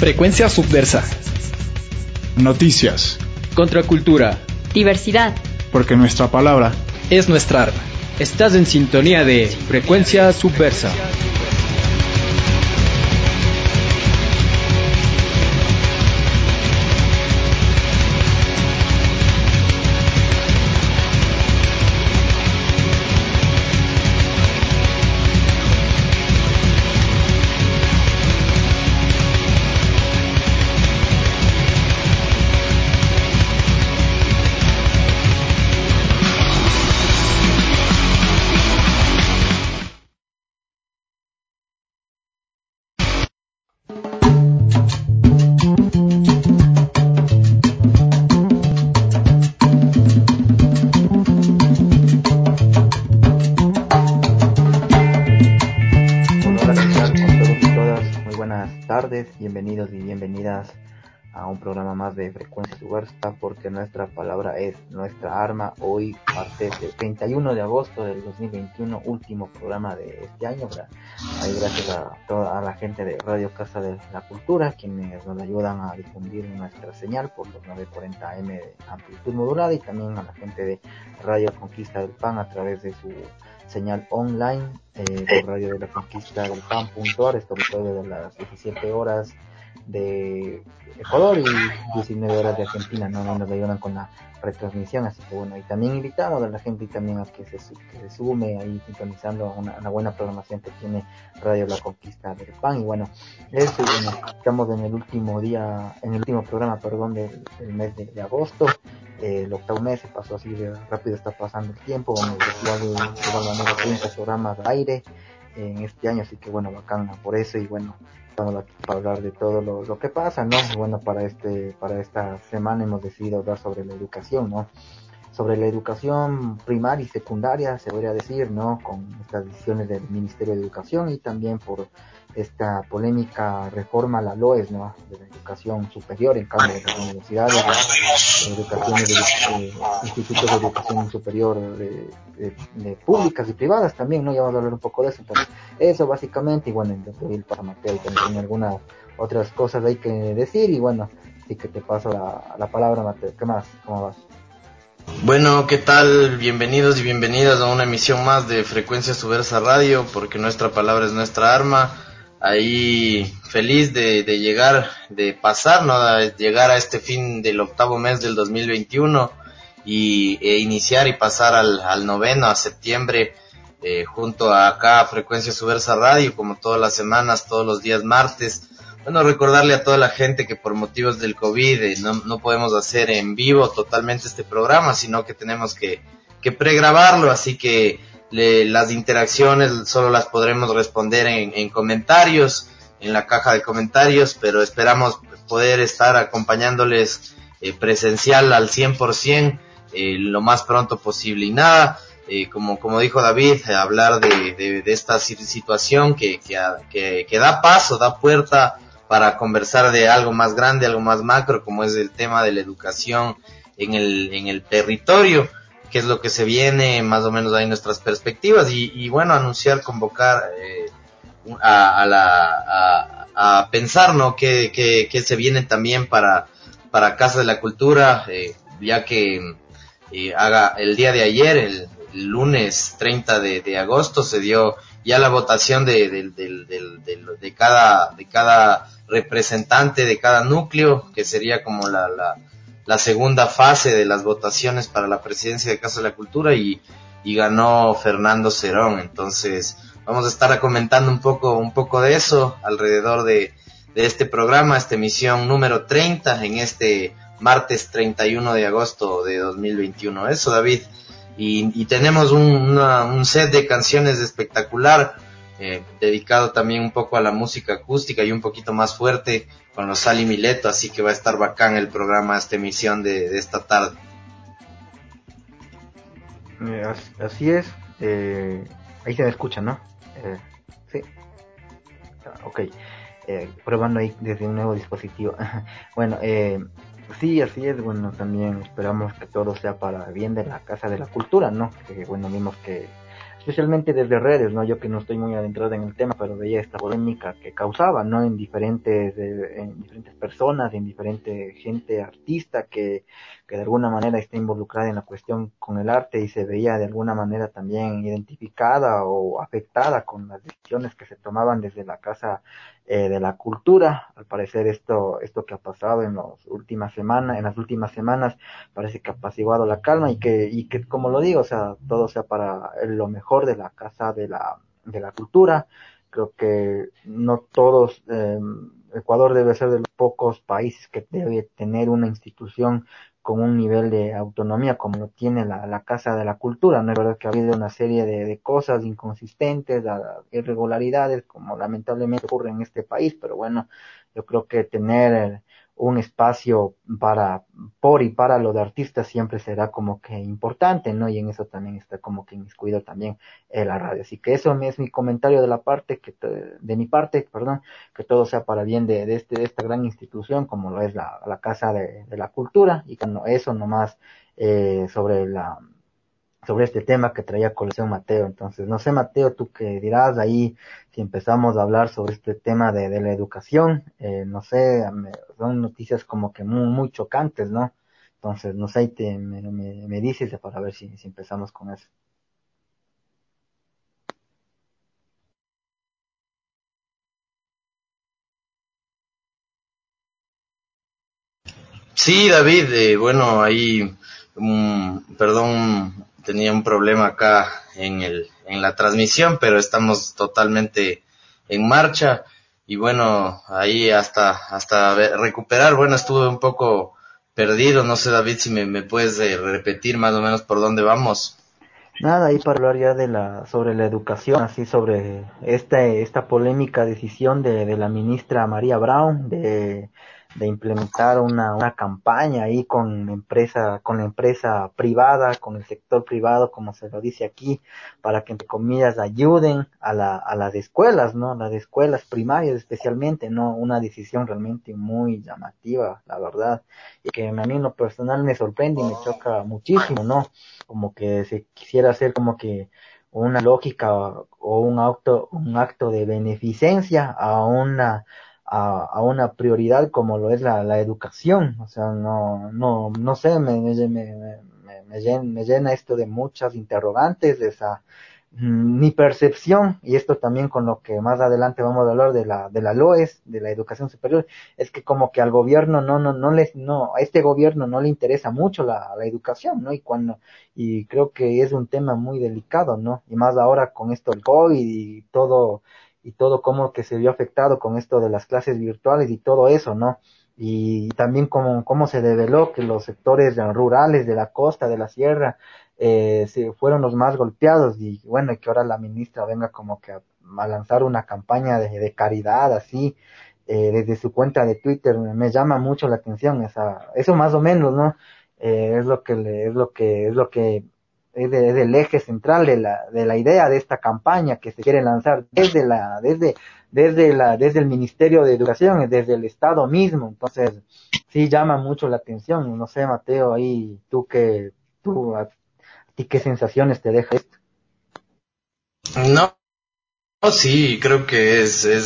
Frecuencia Subversa. Noticias. Contracultura. Diversidad. Porque nuestra palabra es nuestra arma. Estás en sintonía de Frecuencia Subversa. Bienvenidos y bienvenidas a un programa más de Frecuencia Subversa, porque nuestra palabra es nuestra arma. Hoy, martes del 31 de agosto del 2021, último programa de este año. Ahí gracias a toda la gente de Radio Casa de la Cultura, quienes nos ayudan a difundir nuestra señal por los 940 AM de amplitud modulada, y también a la gente de Radio Conquista del Pan a través de su señal online por Radio de la Conquista del Pan.ar, esto desde las 17 horas de Ecuador y 19 horas de Argentina, ¿no? Y nos ayudan con la retransmisión, así que bueno, y también invitamos a la gente y también a que se sume ahí sintonizando una buena programación que tiene Radio La Conquista del Pan. Y bueno, eso, y bueno, estamos en el último programa, del mes de agosto. El octavo mes se pasó así de rápido, está pasando el tiempo. Bueno, igual manera 30 programas al aire en este año, así que bueno, bacana por eso. Y bueno, estamos aquí para hablar de todo lo que pasa, ¿no? Y bueno, para esta semana hemos decidido hablar sobre la educación, ¿no? Sobre la educación primaria y secundaria, se podría decir, ¿no? Con estas decisiones del Ministerio de Educación y también por esta polémica reforma a la LOES, ¿no? De la educación superior, en cambio de las universidades, institutos de educación superior de públicas y privadas también, ¿no? Ya vamos a hablar un poco de eso. Entonces, eso básicamente, y bueno, el para Mateo y también tiene algunas otras cosas hay que decir, y bueno, así que te paso la palabra, Mateo. ¿Qué más? ¿Cómo vas? Bueno, ¿qué tal? Bienvenidos y bienvenidas a una emisión más de Frecuencia Subversa Radio, porque nuestra palabra es nuestra arma. Ahí feliz de llegar, de pasar, ¿no? De llegar a este fin del octavo mes del 2021 e iniciar y pasar al noveno, a septiembre, junto a acá Frecuencia Subversa Radio, como todas las semanas, todos los días martes. Bueno, recordarle a toda la gente que por motivos del COVID no podemos hacer en vivo totalmente este programa, sino que tenemos que pregrabarlo, así que las interacciones solo las podremos responder en comentarios, en la caja de comentarios, pero esperamos poder estar acompañándoles presencial al 100%, lo más pronto posible. Y nada, como dijo David, hablar de esta situación que da paso, da puerta para conversar de algo más grande, algo más macro, como es el tema de la educación en el territorio, que es lo que se viene, más o menos ahí nuestras perspectivas, y bueno, convocar a pensar, ¿no? que se viene también para Casa de la Cultura, ya que haga el día de ayer, el lunes 30 de agosto, se dio ya la votación de cada representante de cada núcleo, que sería como la segunda fase de las votaciones para la presidencia de Casa de la Cultura, y ganó Fernando Cerón. Entonces vamos a estar comentando un poco de eso alrededor de este programa, esta emisión número 30 en este martes 31 de agosto de 2021. Eso, David. Y tenemos un set de canciones espectacular, dedicado también un poco a la música acústica y un poquito más fuerte con los Sally Mileto, así que va a estar bacán el programa, esta emisión de esta tarde. Así es, ahí se me escucha, ¿no? Sí, ok, probando ahí desde un nuevo dispositivo. Bueno, sí, así es. Bueno, también esperamos que todo sea para bien de la Casa de la Cultura, ¿no? Que bueno, vimos que especialmente desde redes, ¿no? Yo que no estoy muy adentrado en el tema, pero veía esta polémica que causaba, ¿no? En diferentes personas, en diferente gente artista que de alguna manera está involucrada en la cuestión con el arte y se veía de alguna manera también identificada o afectada con las decisiones que se tomaban desde la Casa de la Cultura. Al parecer esto que ha pasado en las últimas semanas, parece que ha apaciguado la calma y que como lo digo, o sea, todo sea para lo mejor de la Casa de la Cultura. Creo que no todos, Ecuador debe ser de los pocos países que debe tener una institución con un nivel de autonomía como lo tiene la Casa de la Cultura. No es verdad que ha habido una serie de cosas inconsistentes, irregularidades, como lamentablemente ocurre en este país, pero bueno, yo creo que tener un espacio por y para lo de artistas siempre será como que importante, ¿no? Y en eso también está como que inmiscuido también la radio. Así que eso es mi comentario de mi parte, perdón, que todo sea para bien de esta gran institución como lo es la Casa de la Cultura, y que no, eso nomás sobre sobre este tema que traía a colación Mateo. Entonces, no sé, Mateo, tú qué dirás ahí si empezamos a hablar sobre este tema de la educación. No sé, son noticias como que muy chocantes, ¿no? Entonces, no sé, ahí me dices para ver si empezamos con eso. Sí, David, bueno, ahí, perdón, tenía un problema acá en la transmisión, pero estamos totalmente en marcha y bueno, ahí hasta recuperar, bueno, estuve un poco perdido, no sé, David, si me puedes repetir más o menos por dónde vamos. Nada, ahí para hablar ya sobre la educación, así sobre esta polémica decisión de la ministra María Brown de implementar una campaña ahí con la empresa privada, con el sector privado, como se lo dice aquí, para que entre comillas ayuden a las escuelas, ¿no? Las escuelas primarias especialmente, ¿no? Una decisión realmente muy llamativa, la verdad, y que a mí en lo personal me sorprende y me choca muchísimo, ¿no? Como que se quisiera hacer como que una lógica o un acto de beneficencia a una prioridad como lo es la educación. O sea, no sé, me llena esto de muchas interrogantes, de esa mi percepción, y esto también con lo que más adelante vamos a hablar de la LOES, de la educación superior, es que como que al gobierno a este gobierno no le interesa mucho la educación, ¿no? Y creo que es un tema muy delicado, ¿no? Y más ahora con esto del COVID y todo como que se vio afectado con esto de las clases virtuales y todo eso, ¿no? Y también cómo se develó que los sectores rurales de la costa, de la sierra, fueron los más golpeados, y bueno, y que ahora la ministra venga como que a lanzar una campaña de caridad así, desde su cuenta de Twitter. Me llama mucho la atención eso más o menos, ¿no? Es lo que es el eje central de la idea de esta campaña que se quiere lanzar desde el Ministerio de Educación, desde el Estado mismo. Entonces, sí llama mucho la atención. No sé, Mateo, ahí a ti qué sensaciones te deja esto. No, sí, creo que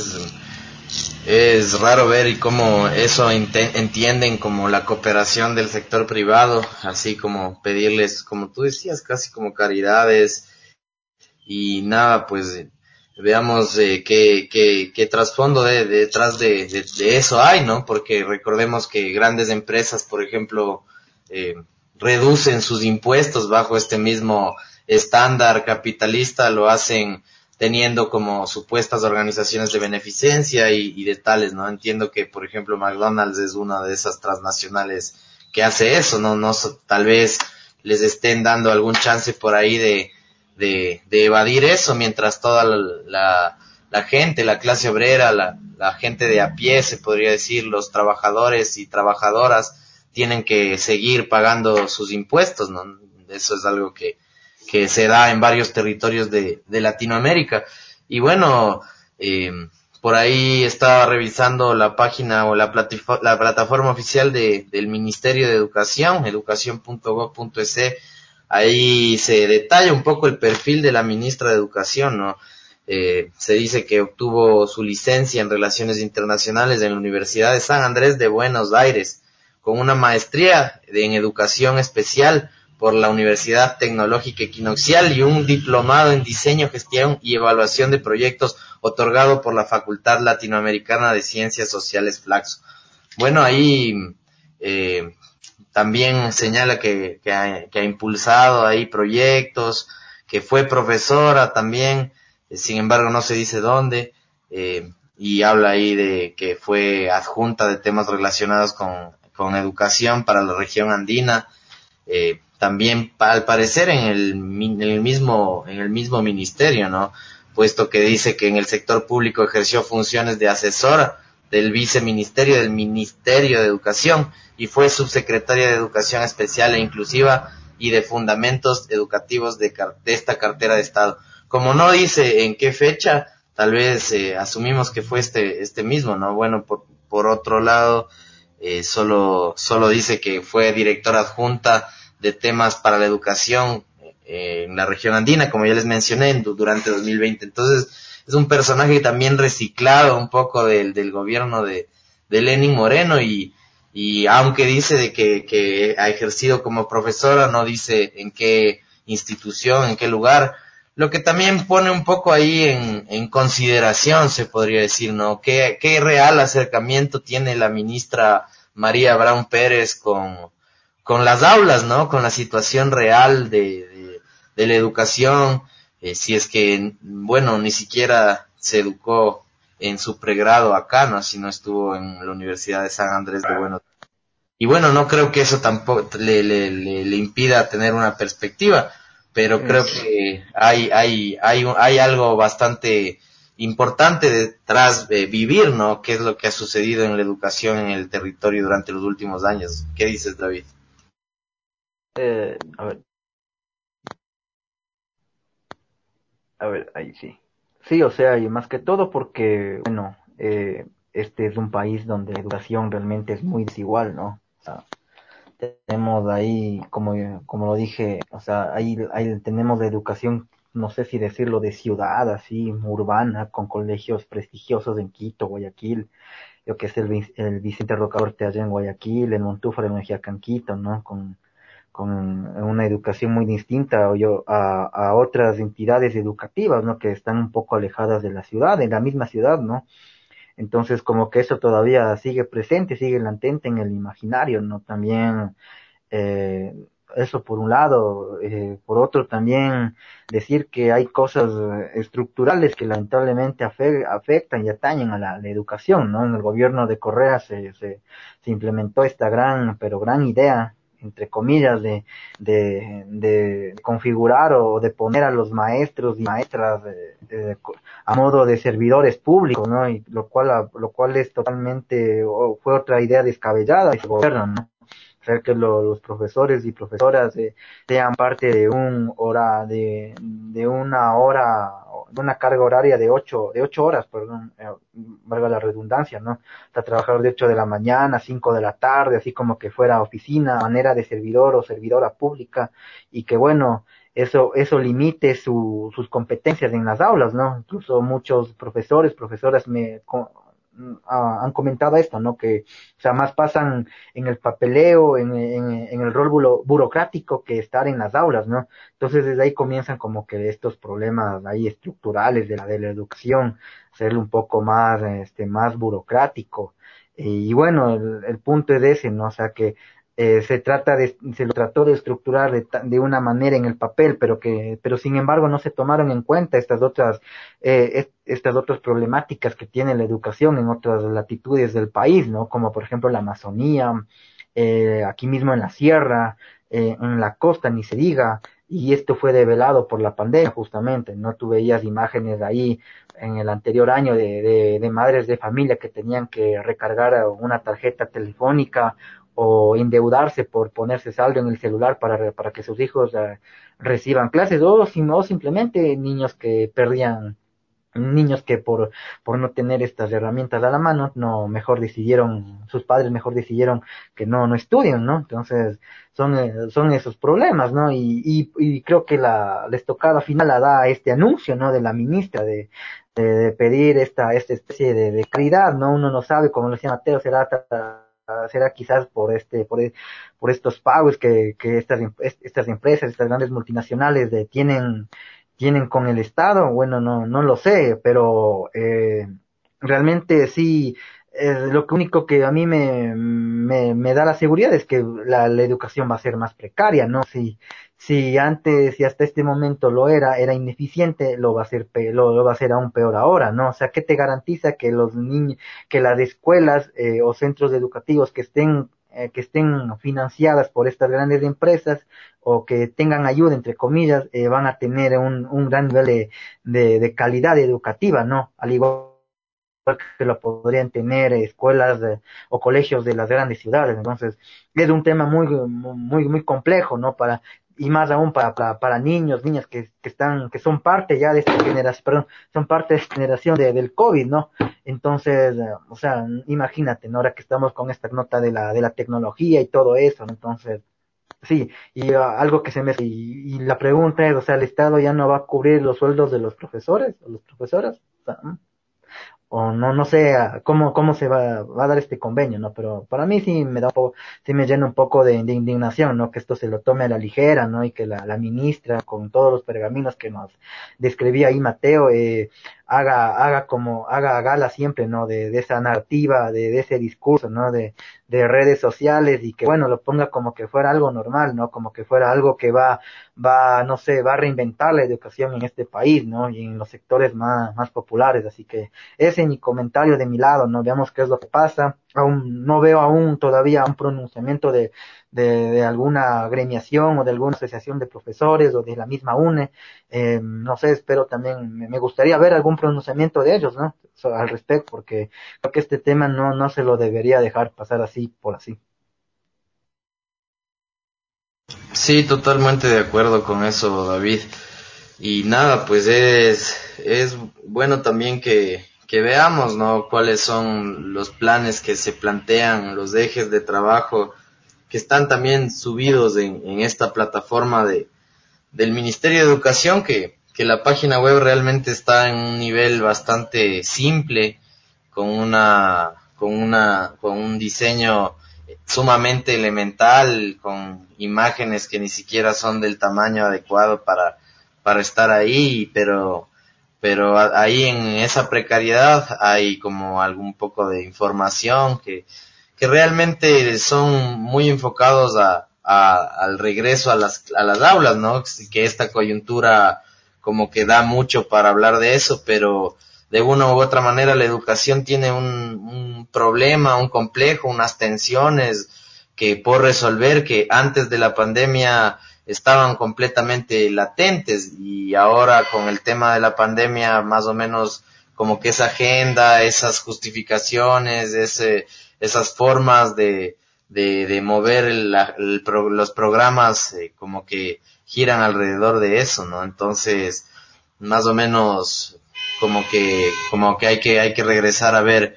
es raro ver y cómo eso entienden como la cooperación del sector privado, así como pedirles, como tú decías, casi como caridades y nada, pues veamos qué trasfondo detrás de eso hay, ¿no? Porque recordemos que grandes empresas, por ejemplo, eh, reducen sus impuestos bajo este mismo estándar capitalista, lo hacen teniendo como supuestas organizaciones de beneficencia y de tales, ¿no? Entiendo que, por ejemplo, McDonald's es una de esas transnacionales que hace eso, ¿no? No, tal vez les estén dando algún chance por ahí de evadir eso, mientras toda la gente, la clase obrera, la gente de a pie, se podría decir, los trabajadores y trabajadoras, tienen que seguir pagando sus impuestos, ¿no? Eso es algo que se da en varios territorios de Latinoamérica. Y bueno, eh, por ahí estaba revisando la página o la plataforma oficial del Ministerio de Educación, educación.gov.es, ahí se detalla un poco el perfil de la ministra de Educación, ¿no? Se dice que obtuvo su licencia en Relaciones Internacionales en la Universidad de San Andrés de Buenos Aires, con una maestría en Educación Especial por la Universidad Tecnológica Equinoccial y un diplomado en Diseño, Gestión y Evaluación de Proyectos otorgado por la Facultad Latinoamericana de Ciencias Sociales Flaxo. Bueno, ahí también señala que ha impulsado ahí proyectos, que fue profesora también, sin embargo no se dice dónde, y habla ahí de que fue adjunta de temas relacionados con educación para la región andina, también al parecer en el mismo ministerio, ¿no? Puesto que dice que en el sector público ejerció funciones de asesora del viceministerio del Ministerio de Educación y fue subsecretaria de Educación Especial e Inclusiva y de Fundamentos Educativos de esta cartera de Estado. Como no dice en qué fecha, tal vez asumimos que fue este mismo, ¿no? Bueno, por otro lado, solo dice que fue directora adjunta de temas para la educación en la región andina, como ya les mencioné, durante 2020. Entonces, es un personaje también reciclado un poco del gobierno de Lenín Moreno y aunque dice de que ha ejercido como profesora, no dice en qué institución, en qué lugar, lo que también pone un poco ahí en consideración, se podría decir, ¿no? ¿Qué real acercamiento tiene la ministra María Abraham Pérez con las aulas, ¿no? Con la situación real de la educación, si es que, bueno, ni siquiera se educó en su pregrado acá, ¿no? Si no estuvo en la Universidad de San Andrés de Buenos Aires. Y bueno, no creo que eso tampoco le impida tener una perspectiva, pero creo que hay algo bastante importante detrás de vivir, ¿no? ¿Qué es lo que ha sucedido en la educación en el territorio durante los últimos años? ¿Qué dices, David? A ver, ahí sí. Sí, o sea, y más que todo porque, bueno, este es un país donde la educación realmente es muy desigual, ¿no? O sea, tenemos ahí, como lo dije, o sea, ahí tenemos la educación, no sé si decirlo, de ciudad, así, urbana, con colegios prestigiosos en Quito, Guayaquil, lo que es el Vicente Rocafuerte allá en Guayaquil, el Montúfar en Mejiacán, Quito, ¿no? Con una educación muy distinta a otras entidades educativas, ¿no? Que están un poco alejadas de la ciudad, de la misma ciudad, ¿no? Entonces, como que eso todavía sigue presente, sigue latente en el imaginario, ¿no? También, eh, eso por un lado, por otro también decir que hay cosas estructurales que lamentablemente afectan y atañen a la educación, ¿no? En el gobierno de Correa se implementó esta pero gran idea, entre comillas, de configurar o de poner a los maestros y maestras a modo de servidores públicos, ¿no? Y lo cual es totalmente, o fue otra idea descabellada de ese gobierno, ¿no? Hacer que los profesores y profesoras sean parte de una carga horaria de 8 horas, perdón, valga la redundancia, ¿no? Hasta trabajar de 8 de la mañana a 5 de la tarde, así como que fuera oficina, manera de servidor o servidora pública, y que bueno, eso limite sus competencias en las aulas, ¿no? Incluso muchos profesoras han comentado esto, ¿no? Que, o sea, más pasan en el papeleo, en el rol burocrático que estar en las aulas, ¿no? Entonces desde ahí comienzan como que estos problemas ahí estructurales de la educación, hacerlo un poco más, más burocrático. Y bueno, el punto es ese, ¿no? O sea que se lo trató de estructurar de una manera en el papel, pero sin embargo no se tomaron en cuenta estas otras problemáticas que tiene la educación en otras latitudes del país, ¿no? Como por ejemplo la Amazonía, aquí mismo en la sierra, en la costa, ni se diga, y esto fue develado por la pandemia justamente, ¿no? Tú veías imágenes ahí en el anterior año de madres de familia que tenían que recargar una tarjeta telefónica o endeudarse por ponerse saldo en el celular para que sus hijos reciban clases, o simplemente niños que perdían niños que por no tener estas herramientas a la mano, sus padres mejor decidieron que no estudien, ¿no? Entonces, son esos problemas, ¿no? Y creo que la estocada final la da este anuncio, ¿no? De la ministra de pedir esta especie de caridad, ¿no? Uno no sabe, como lo decía Mateo, será quizás por estos pagos que estas empresas, estas grandes multinacionales tienen con el Estado. Bueno, no lo sé, pero realmente sí, lo único que a mí me da la seguridad es que la educación va a ser más precaria, ¿no? Si antes y hasta este momento era ineficiente, lo va a ser aún peor ahora, ¿no? O sea, ¿qué te garantiza que los niños, que las escuelas o centros educativos que estén financiadas por estas grandes empresas o que tengan ayuda, entre comillas, van a tener un gran nivel de calidad educativa, ¿no? Al igual que lo podrían tener escuelas o colegios de las grandes ciudades. Entonces, es un tema muy complejo, ¿no? Y más aún para niños, niñas que son parte ya de esta generación, perdón, son parte de esta generación del COVID, ¿no? Entonces, o sea, imagínate, ¿no? Ahora que estamos con esta nota de la tecnología y todo eso, ¿no? Entonces, sí, y algo que y la pregunta es, o sea, ¿el Estado ya no va a cubrir los sueldos de los profesores o las profesoras? O sea, o no sé cómo se va a dar este convenio, ¿no? Pero para mí sí me llena un poco de indignación, ¿no? Que esto se lo tome a la ligera, ¿no? Y que la ministra, con todos los pergaminos que nos describía ahí Mateo, haga gala siempre, ¿no? De esa narrativa, de ese discurso, ¿no? De redes sociales y que, bueno, lo ponga como que fuera algo normal, ¿no? Como que fuera algo que no sé, va a reinventar la educación en este país, ¿no? Y en los sectores más populares. Así que ese es mi comentario de mi lado, ¿no? Veamos qué es lo que pasa. Aún no veo todavía un pronunciamiento de alguna agremiación o de alguna asociación de profesores o de la misma UNE. No sé, espero también, me gustaría ver algún pronunciamiento de ellos, ¿no? Al respecto, porque creo que este tema no se lo debería dejar pasar así por así. Sí, totalmente de acuerdo con eso, David. Y nada, pues es bueno también que veamos, ¿no? Cuáles son los planes que se plantean, los ejes de trabajo que están también subidos en esta plataforma del Ministerio de Educación, que la página web realmente está en un nivel bastante simple, con un diseño sumamente elemental, con imágenes que ni siquiera son del tamaño adecuado para estar ahí, pero ahí en esa precariedad hay como algún poco de información que realmente son muy enfocados al regreso a las aulas, ¿no? Que esta coyuntura como que da mucho para hablar de eso, pero de una u otra manera la educación tiene un problema, un complejo, unas tensiones que por resolver que antes de la pandemia estaban completamente latentes y ahora con el tema de la pandemia más o menos como que esa agenda, esas justificaciones, esas formas de mover los programas como que giran alrededor de eso, ¿no? Entonces, más o menos como que hay que regresar a ver,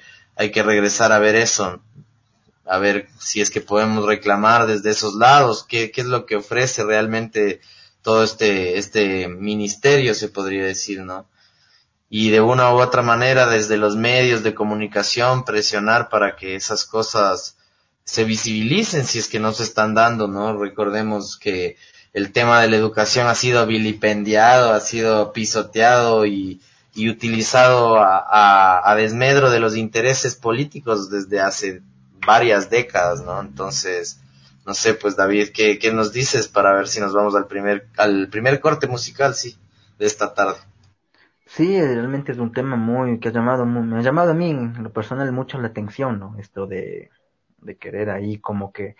eso, a ver si es que podemos reclamar desde esos lados, qué es lo que ofrece realmente todo este ministerio, se podría decir, ¿no? Y de una u otra manera desde los medios de comunicación presionar para que esas cosas se visibilicen si es que no se están dando, ¿no? Recordemos que el tema de la educación ha sido vilipendiado, ha sido pisoteado y utilizado a desmedro de los intereses políticos desde hace varias décadas, ¿no? Entonces, no sé, pues David, ¿qué nos dices para ver si nos vamos al primer corte musical, sí, de esta tarde? Sí, realmente es un tema que me ha llamado a mí en lo personal mucho la atención, ¿no? Esto de querer ahí como que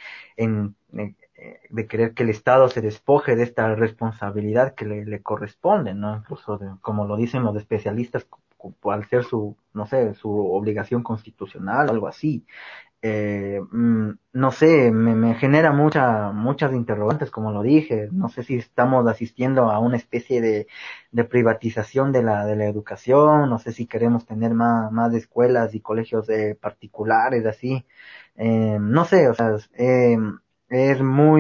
de querer que el Estado se despoje de esta responsabilidad que le corresponde, ¿no? Incluso como lo dicen los especialistas, al ser su, no sé, su obligación constitucional o algo así. no sé, me genera muchas interrogantes, como lo dije. No sé si estamos asistiendo a una especie de privatización de la educación. No sé si queremos tener más escuelas y colegios particulares, así. No sé, o sea, es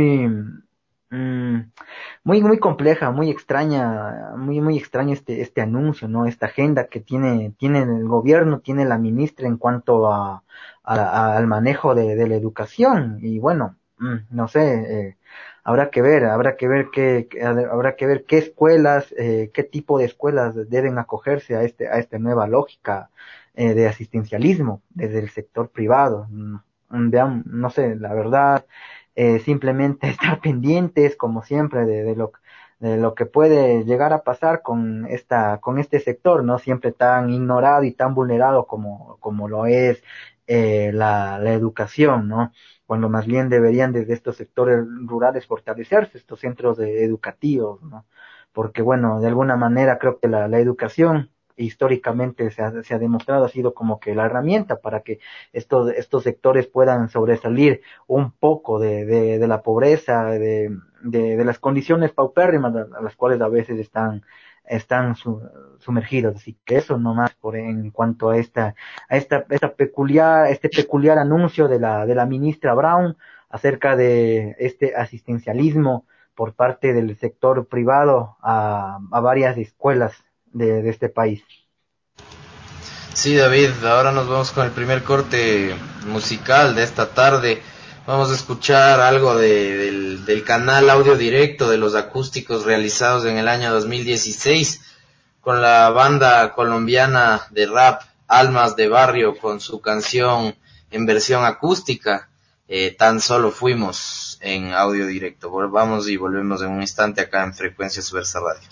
mm, muy compleja, muy extraña, muy extraño este anuncio, ¿no? Esta agenda que tiene el gobierno, tiene la ministra en cuanto al manejo de la educación. Y bueno, no sé, habrá que ver qué escuelas, qué tipo de escuelas deben acogerse a esta nueva lógica, de asistencialismo desde el sector privado. Vean, no sé, la verdad, simplemente estar pendientes, como siempre, de lo que puede llegar a pasar con este sector, ¿no? Siempre tan ignorado y tan vulnerado como lo es, la educación, ¿no? Cuando más bien deberían desde estos sectores rurales fortalecerse estos centros educativos, ¿no? Porque bueno, de alguna manera creo que la educación históricamente se ha demostrado, ha sido como que la herramienta para que estos sectores puedan sobresalir un poco de la pobreza, de las condiciones paupérrimas a las cuales a veces están sumergidos. Así que eso nomás en cuanto a este peculiar anuncio de la ministra Brown acerca de este asistencialismo por parte del sector privado a varias escuelas de este país. Sí, David, ahora nos vamos con el primer corte musical de esta tarde. Vamos a escuchar algo del canal audio directo de los acústicos realizados en el año 2016 con la banda colombiana de rap Almas de Barrio con su canción en versión acústica, Tan Solo Fuimos, en audio directo. Vamos y volvemos en un instante acá en Frecuencia Subversa Radio.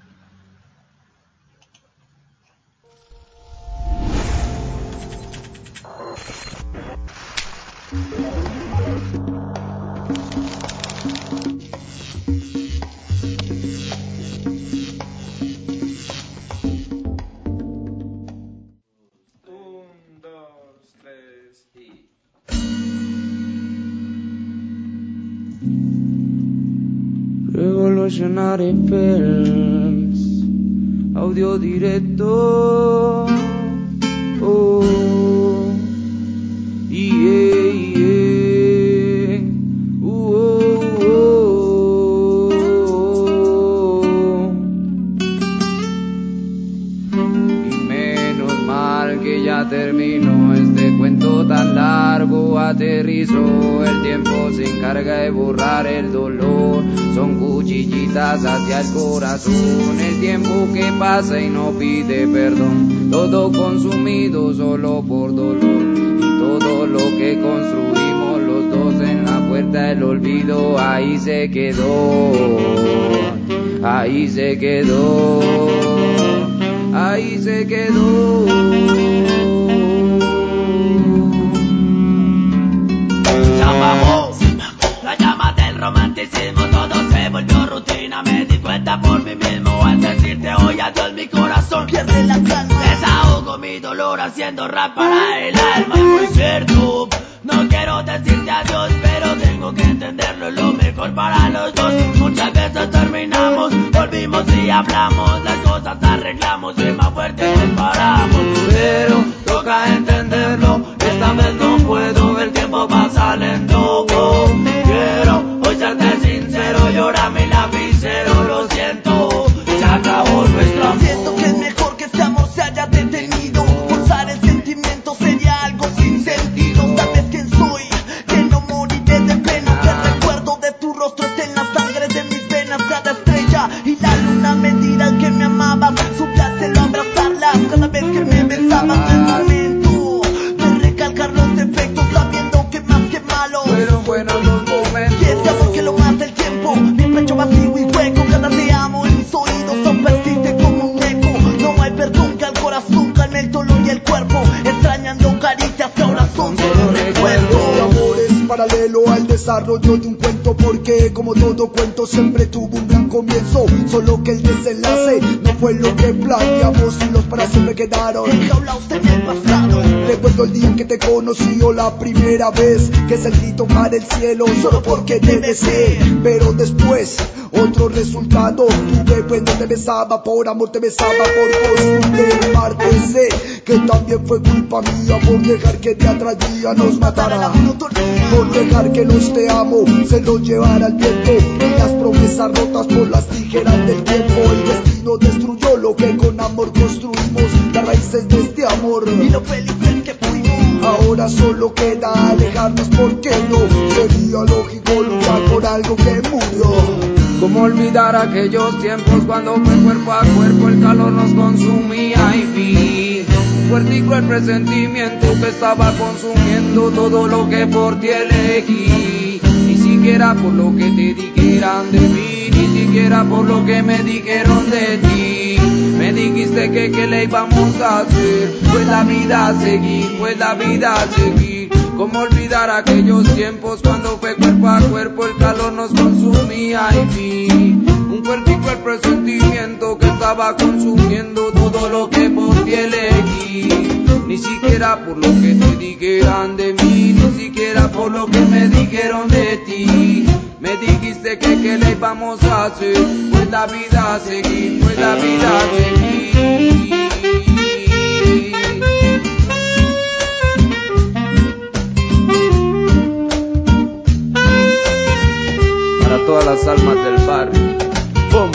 Revolutionary Films, audio directo. Oh, yeah, yeah. Oh, oh, oh. Y menos mal que ya terminó este cuento tan largo, aterrizó, el tiempo se encarga de borrar el dolor. Son cuchillitas hacia el corazón, el tiempo que pasa y no pide perdón. Todo consumido solo por dolor, y todo lo que construimos los dos en la puerta del olvido, ahí se quedó, ahí se quedó, ahí se quedó. Llamamos la llama del romanticismo, todo se volvió rutina. Me di cuenta por mí mismo al decirte hoy adiós, mi corazón pierde la calma. Desahogo mi dolor haciendo rap para el alma. Es muy cierto, no quiero decirte adiós, pero tengo que entenderlo, es lo mejor para los dos. Muchas veces terminamos, volvimos y hablamos, las cosas arreglamos y más fuerte nos paramos. Pero toca entenderlo, esta vez no puedo, el tiempo pasa lento. Quiero hoy serte sincero, llora mi lapicero, lo siento, se acabó nuestro amor. Siento que es mejor que este amor se haya detenido, forzar el sentimiento sería algo sin sentido. ¿Sabes quién soy? Que no moriré de pena, que el recuerdo de tu rostro está en la sangre de mis venas. Cada estrella y la luna me dirán que me amabas, suplácelo a abrazarlas cada vez que me besabas. No es momento de recalcar los defectos, sabiendo que más que malo fueron buenos los momentos. Y este amor que lo mata el tiempo, mi pecho vacío y hueco, cada te amo en mis oídos son persiste como un eco. No hay perdón que al corazón calme el dolor y el cuerpo, extrañando caricias que ahora son solo recuerdos. Mi amor es paralelo al desarrollo de un cuento, por porque como todo cuento siempre tuvo un gran comienzo, solo que el desenlace no fue lo que planeamos y los para siempre quedaron enjaulados en el pasado. Recuerdo el día en que te conocí o la primera vez que sentí tocar el cielo solo porque te besé, pero después otro resultado tuve, pues no te besaba por amor, te besaba por costumbre. En parte sé que también fue culpa mía por dejar que día tras día nos matara, por dejar que los te amo se los llevara el viento y las promesas rotas por las tijeras del tiempo. El destino destruyó lo que con amor construimos, las raíces de este amor y lo felices que fuimos. Ahora solo queda alejarnos porque no sería lógico luchar por algo que murió. ¿Cómo olvidar aquellos tiempos cuando fue cuerpo a cuerpo, el calor nos consumía y vi un fuerte y cruel presentimiento que estaba consumiendo todo lo que por ti elegí? Ni siquiera por lo que te dijeran de mí, ni siquiera por lo que me dijeron de ti. Me dijiste que qué le íbamos a hacer, pues la vida a seguir, pues la vida a seguir. ¿Cómo olvidar aquellos tiempos cuando fue cuerpo a cuerpo, el calor nos consumía y vi un fuerte y cruel presentimiento que estaba consumiendo todo lo que por ti elegí? Ni siquiera por lo que te dijeran de mí, ni siquiera por lo que me dijeron de ti. Me dijiste que qué le íbamos a hacer, pues la vida a seguir, pues la vida a seguir. Para todas las almas del barrio, bombo.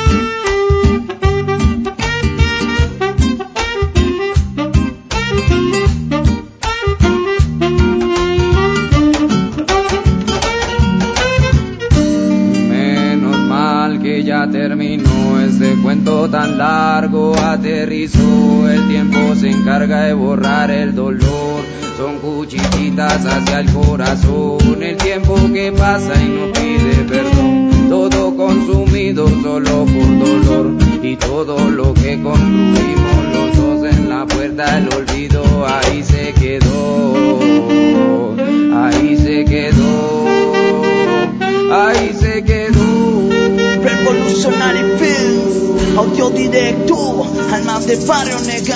Menos mal que ya terminó este cuento tan largo, aterrizó, el tiempo se encarga de borrar el dolor. Son cuchillitas hacia el corazón, el tiempo que pasa y no pide perdón. Todo consumido solo por dolor y todo lo que construimos los dos en la puerta del olvido. Ahí se quedó, ahí se quedó, ahí se quedó. Revolutionary Films, audio directo, almas de barrio nega.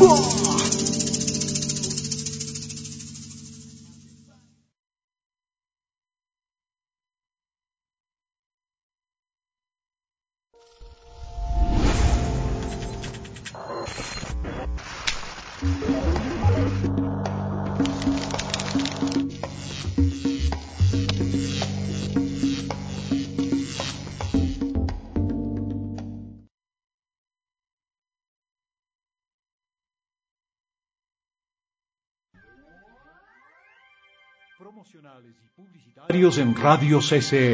Promocionales y publicitarios en Radio CCE.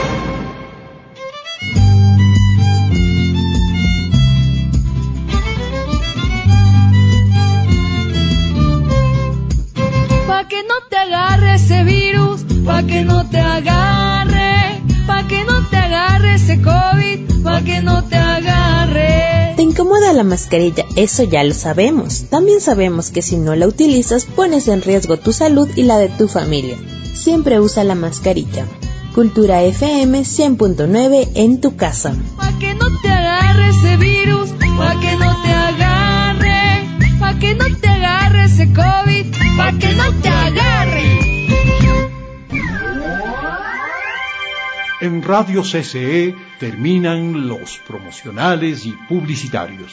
Pa' que no te agarre ese virus, pa' que no te agarre, pa' que no te agarre ese COVID, pa' que no te agarre. Te incomoda la mascarilla, eso ya lo sabemos. También sabemos que si no la utilizas, pones en riesgo tu salud y la de tu familia. Siempre usa la mascarilla. Cultura FM 100.9 en tu casa. Pa' que no te agarre ese virus, pa' que no te agarre, pa' que no te agarre ese COVID, pa' que no te agarre. En Radio CCE terminan los promocionales y publicitarios.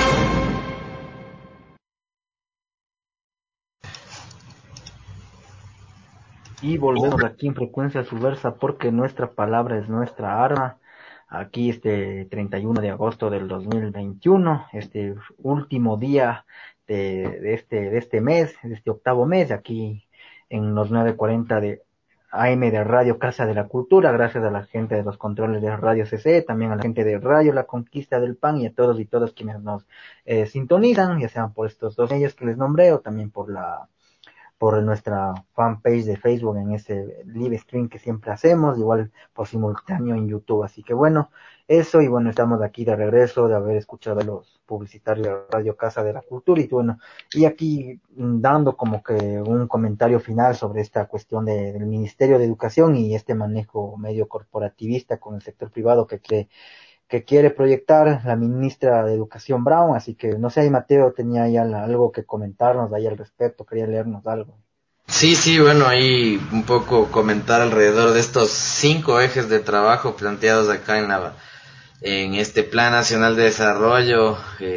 Y volvemos aquí en Frecuencia Subversa porque nuestra palabra es nuestra arma. Aquí 31 de agosto del 2021, este último día de este mes, de este octavo mes, aquí en los 9:40 de AM de Radio Casa de la Cultura, gracias a la gente de los controles de Radio CC, también a la gente de Radio La Conquista del Pan y a todos y todas quienes nos sintonizan, ya sean por estos dos medios que les nombré o también por por nuestra fanpage de Facebook en ese live stream que siempre hacemos, igual por simultáneo en YouTube. Así que bueno, eso, y bueno, estamos aquí de regreso de haber escuchado a los publicitarios de Radio Casa de la Cultura, y bueno, y aquí dando como que un comentario final sobre esta cuestión del Ministerio de Educación y este manejo medio corporativista con el sector privado que quiere proyectar la ministra de Educación Brown. Así que no sé, ahí Mateo tenía ya algo que comentarnos ahí al respecto, quería leernos algo. Sí, bueno, ahí un poco comentar alrededor de estos 5 ejes de trabajo planteados acá en este Plan Nacional de Desarrollo,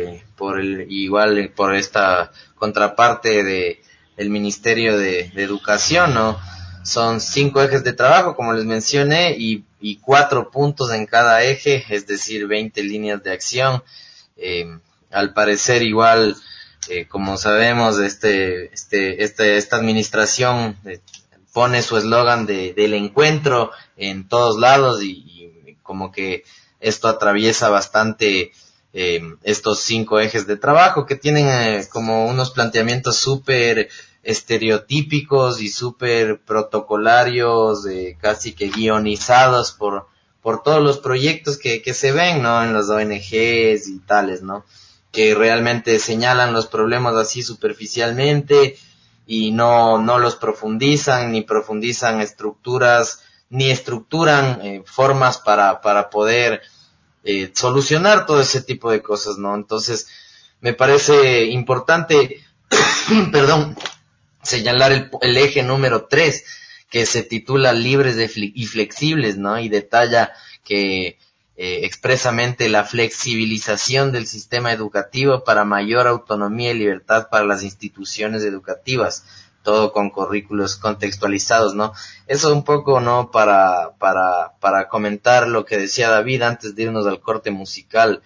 por esta contraparte del Ministerio de Educación, ¿no? Son 5 ejes de trabajo, como les mencioné, y 4 puntos en cada eje, es decir, 20 líneas de acción. Al parecer igual, como sabemos, esta administración pone su eslogan del encuentro en todos lados, y como que esto atraviesa bastante estos 5 ejes de trabajo, que tienen como unos planteamientos súper estereotípicos y súper protocolarios, casi que guionizados por todos los proyectos que se ven, ¿no? En las ONGs y tales, ¿no? Que realmente señalan los problemas así superficialmente y no los profundizan, ni profundizan estructuras, ni estructuran formas para poder solucionar todo ese tipo de cosas, ¿no? Entonces, me parece importante, perdón, señalar el eje número 3, que se titula Libres y Flexibles, ¿no? Y detalla que expresamente la flexibilización del sistema educativo para mayor autonomía y libertad para las instituciones educativas, todo con currículos contextualizados, ¿no? Eso un poco, ¿no? Para comentar lo que decía David antes de irnos al corte musical,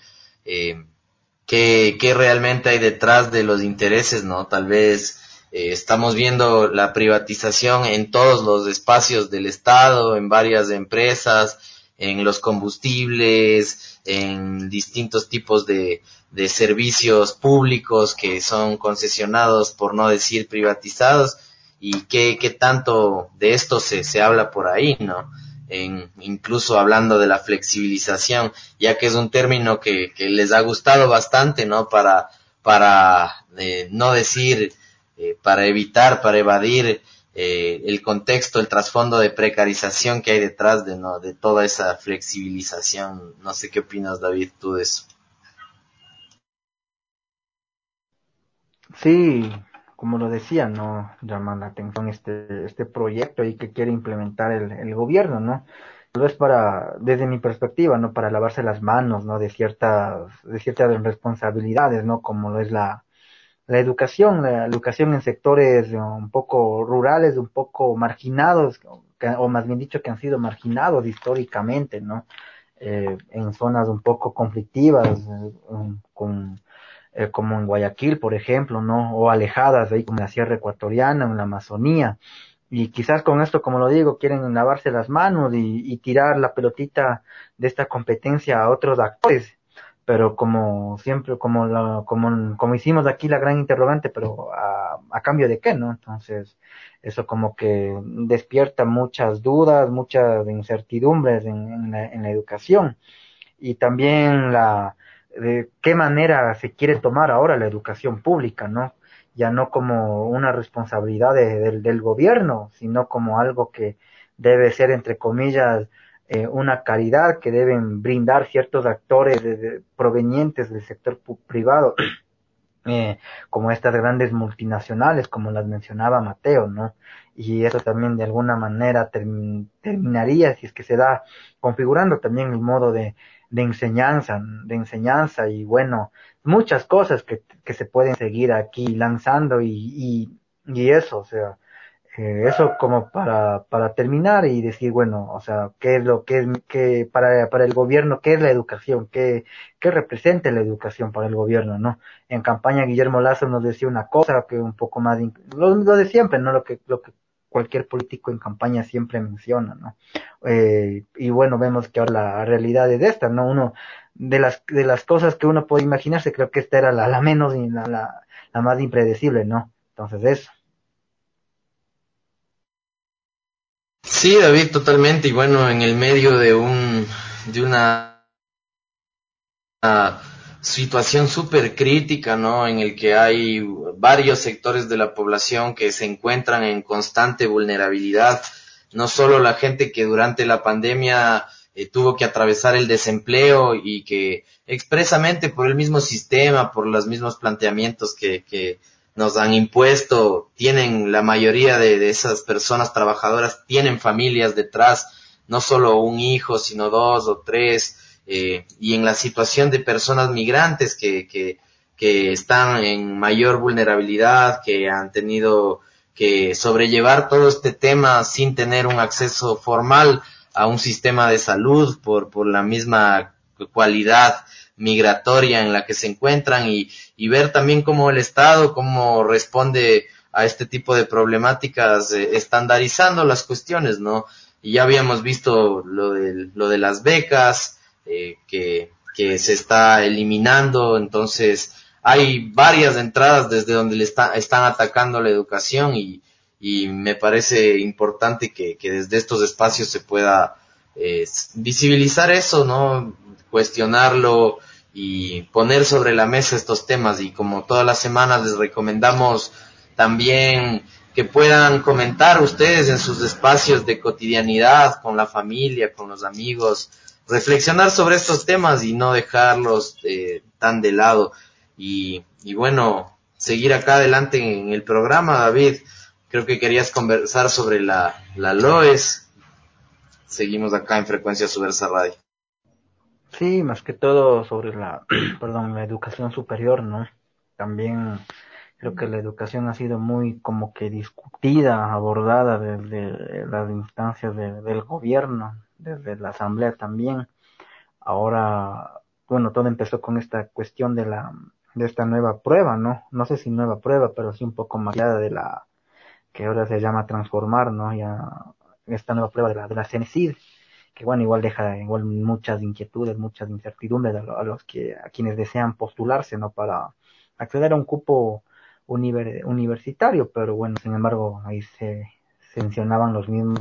qué realmente hay detrás de los intereses, ¿no? Tal vez estamos viendo la privatización en todos los espacios del Estado, en varias empresas, en los combustibles, en distintos tipos de servicios públicos que son concesionados, por no decir privatizados, y qué tanto de esto se habla por ahí, ¿no? Incluso hablando de la flexibilización, ya que es un término que les ha gustado bastante, ¿no? Para no decir, para evadir el contexto, el trasfondo de precarización que hay detrás de toda esa flexibilización. No sé qué opinas, David, tú de eso. Sí, como lo decía, no llama la atención este proyecto y que quiere implementar el gobierno, ¿no? Tal vez desde mi perspectiva, ¿no? Para lavarse las manos, ¿no? De ciertas responsabilidades, ¿no? Como lo es la educación en sectores un poco rurales, un poco marginados, o más bien dicho que han sido marginados históricamente, ¿no? En zonas un poco conflictivas, como en Guayaquil, por ejemplo, ¿no? O alejadas de ahí como en la Sierra Ecuatoriana, en la Amazonía. Y quizás con esto, como lo digo, quieren lavarse las manos y tirar la pelotita de esta competencia a otros actores. Pero como siempre, como hicimos aquí la gran interrogante, pero a cambio de qué, ¿no? Entonces, eso como que despierta muchas dudas, muchas incertidumbres en la educación. Y también de qué manera se quiere tomar ahora la educación pública, ¿no? Ya no como una responsabilidad del gobierno, sino como algo que debe ser, entre comillas, una caridad que deben brindar ciertos actores provenientes del sector privado, como estas grandes multinacionales, como las mencionaba Mateo, ¿no? Y eso también de alguna manera terminaría, si es que se da, configurando también el modo de enseñanza y bueno, muchas cosas que se pueden seguir aquí lanzando y eso, o sea, eso como para terminar y decir, bueno, o sea, qué es lo que es, que para el gobierno, qué es la educación, qué representa la educación para el gobierno, ¿no? En campaña Guillermo Lazo nos decía una cosa que un poco más, lo de siempre, ¿no? Lo que cualquier político en campaña siempre menciona, ¿no? Y bueno, vemos que ahora la realidad es esta, ¿no? Uno, de las cosas que uno puede imaginarse, creo que esta era la menos y la más impredecible, ¿no? Entonces eso. Sí, David, totalmente. Y bueno, en el medio de una situación súper crítica, ¿no? En el que hay varios sectores de la población que se encuentran en constante vulnerabilidad. No solo la gente que durante la pandemia tuvo que atravesar el desempleo y que expresamente por el mismo sistema, por los mismos planteamientos que nos han impuesto, tienen la mayoría de esas personas trabajadoras, tienen familias detrás, no solo un hijo, sino dos o tres, y en la situación de personas migrantes que están en mayor vulnerabilidad, que han tenido que sobrellevar todo este tema sin tener un acceso formal a un sistema de salud por la misma cualidad migratoria en la que se encuentran y ver también cómo el Estado, cómo responde a este tipo de problemáticas, estandarizando las cuestiones, ¿no? Y ya habíamos visto lo de las becas, que se está eliminando, entonces hay varias entradas desde donde están atacando la educación y me parece importante que desde estos espacios se pueda visibilizar eso, ¿no? Cuestionarlo y poner sobre la mesa estos temas, y como todas las semanas les recomendamos también que puedan comentar ustedes en sus espacios de cotidianidad con la familia, con los amigos, reflexionar sobre estos temas y no dejarlos tan de lado. Y bueno, seguir acá adelante en el programa, David. Creo que querías conversar sobre la LOES. Seguimos acá en Frecuencia Subversa Radio. Sí, más que todo sobre la educación superior, ¿no? También creo que la educación ha sido muy como que discutida, abordada desde las instancias del gobierno, desde la asamblea también. Ahora, bueno, todo empezó con esta cuestión de esta nueva prueba, ¿no? No sé si nueva prueba, pero sí un poco más allá de la que ahora se llama transformar, ¿no? Ya esta nueva prueba de la CENESID, que bueno, igual deja igual muchas inquietudes, muchas incertidumbres a quienes desean postularse, ¿no? Para acceder a un cupo universitario, pero bueno, sin embargo, ahí se mencionaban los mismos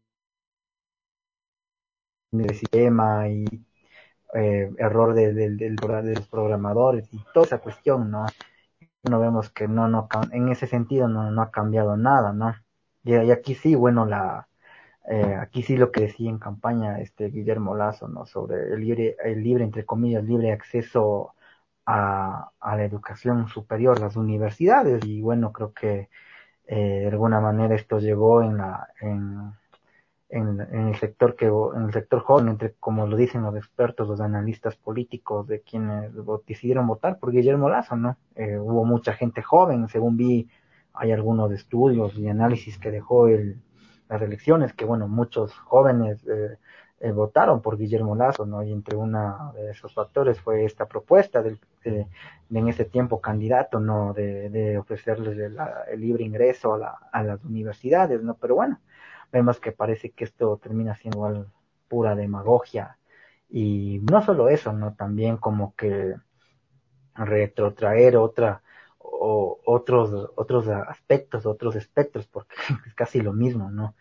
del sistema y error de los programadores y toda esa cuestión, ¿no? No vemos que en ese sentido no ha cambiado nada, ¿no? Y aquí sí, bueno, aquí sí lo que decía en campaña Guillermo Lasso, ¿no? Sobre el libre, entre comillas, libre acceso a la educación superior, las universidades, y bueno, creo que de alguna manera esto llegó en el sector joven, como lo dicen los expertos, los analistas políticos, de quienes decidieron votar por Guillermo Lasso, ¿no? Hubo mucha gente joven, según vi, hay algunos estudios y análisis que dejó las elecciones, que bueno, muchos jóvenes votaron por Guillermo Lasso, ¿no? Y entre uno de esos factores fue esta propuesta en ese tiempo candidato, ¿no? De ofrecerles el libre ingreso a las universidades, ¿no? Pero bueno, vemos que parece que esto termina siendo igual pura demagogia. Y no solo eso, ¿no? También como que retrotraer otros aspectos, otros espectros, porque es casi lo mismo, ¿no?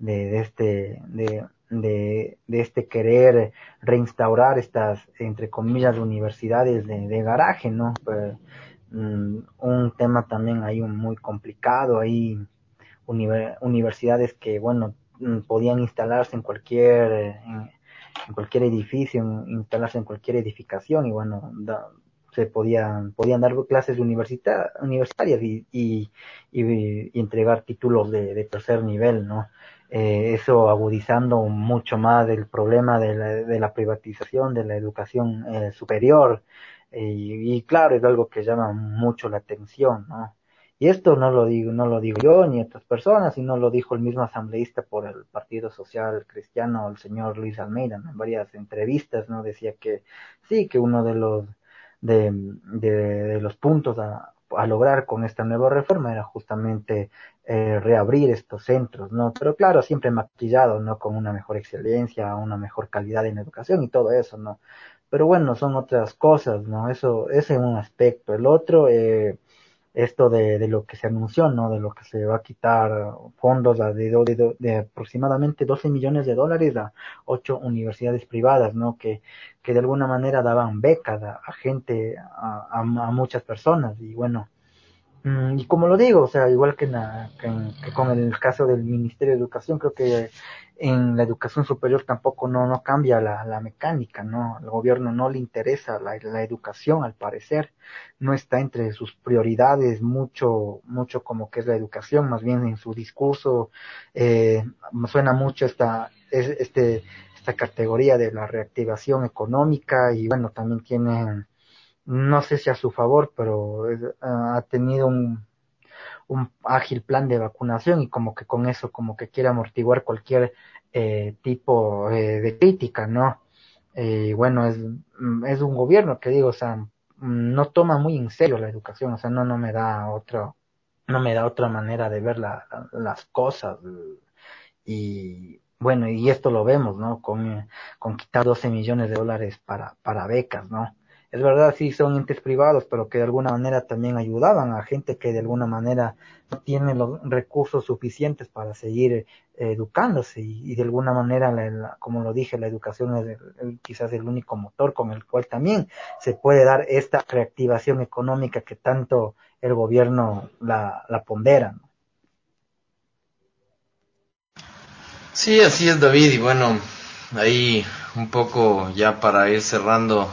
De este querer reinstaurar estas, entre comillas, universidades de garaje, ¿no? Pues, un tema también ahí muy complicado, ahí universidades que, bueno, podían instalarse en cualquier edificio, instalarse en cualquier edificación, y bueno, podían dar clases universitarias y entregar títulos de tercer nivel, ¿no? Eso agudizando mucho más el problema de la privatización de la educación superior, y claro, es algo que llama mucho la atención, ¿no? Y esto no lo digo yo ni otras personas, sino lo dijo el mismo asambleísta por el Partido Social Cristiano, el señor Luis Almeida, ¿no? En varias entrevistas, ¿no? Decía que sí, que uno de los puntos a lograr con esta nueva reforma era justamente reabrir estos centros, ¿no? Pero claro, siempre maquillado, ¿no? Con una mejor excelencia, una mejor calidad en educación y todo eso, ¿no? Pero bueno, son otras cosas, ¿no? Eso es un aspecto. El otro, esto de lo que se anunció, ¿no? De lo que se va a quitar fondos de aproximadamente 12 millones de dólares a 8 universidades privadas, ¿no? Que de alguna manera daban becas a gente, a muchas personas. Y bueno, y como lo digo, o sea, igual que con el caso del Ministerio de Educación, creo que en la educación superior tampoco no cambia la mecánica, ¿no? Al gobierno no le interesa la educación, al parecer, no está entre sus prioridades mucho como que es la educación, más bien en su discurso me suena mucho esta categoría de la reactivación económica y bueno, también tiene no sé si a su favor, pero ha tenido un ágil plan de vacunación y como que con eso como que quiere amortiguar cualquier tipo de crítica, ¿no? Bueno, es un gobierno que digo, o sea, no toma muy en serio la educación, o sea, no me da otra manera de ver las cosas. Y bueno, y esto lo vemos, ¿no? Con quitar 12 millones de dólares para becas, ¿no? Es verdad, sí, son entes privados, pero que de alguna manera también ayudaban a gente que de alguna manera no tiene los recursos suficientes para seguir educándose y de alguna manera, como lo dije, la educación es quizás el único motor con el cual también se puede dar esta reactivación económica que tanto el gobierno la pondera, ¿no? Sí, así es, David, y bueno, ahí un poco ya para ir cerrando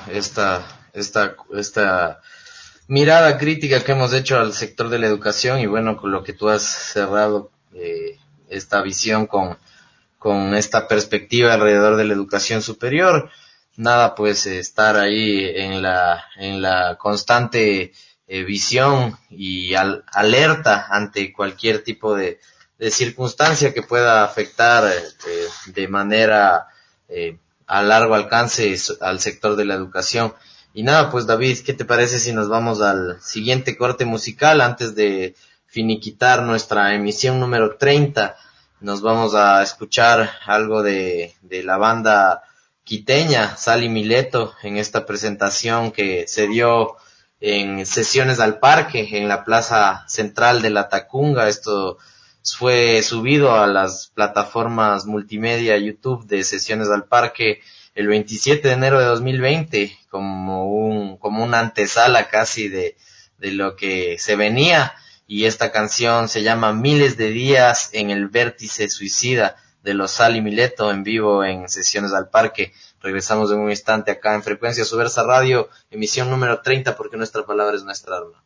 esta mirada crítica que hemos hecho al sector de la educación y bueno, con lo que tú has cerrado esta visión con esta perspectiva alrededor de la educación superior, nada pues estar ahí en la constante visión y alerta ante cualquier tipo de circunstancia que pueda afectar de manera a largo alcance al sector de la educación. Y nada, pues David, ¿qué te parece si nos vamos al siguiente corte musical antes de finiquitar nuestra emisión número 30? Nos vamos a escuchar algo de la banda quiteña, Sal y Mileto, en esta presentación que se dio en Sesiones al Parque, en la plaza central de La Tacunga. Esto fue subido a las plataformas multimedia YouTube de Sesiones al Parque el 27 de enero de 2020, como una antesala casi de lo que se venía. Y esta canción se llama Miles de días en el vértice suicida de los Sal y Mileto en vivo en Sesiones al Parque. Regresamos en un instante acá en Frecuencia Subversa Radio, emisión número 30, porque nuestra palabra es nuestra arma.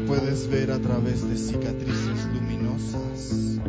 puedes ver a través de cicatrices luminosas.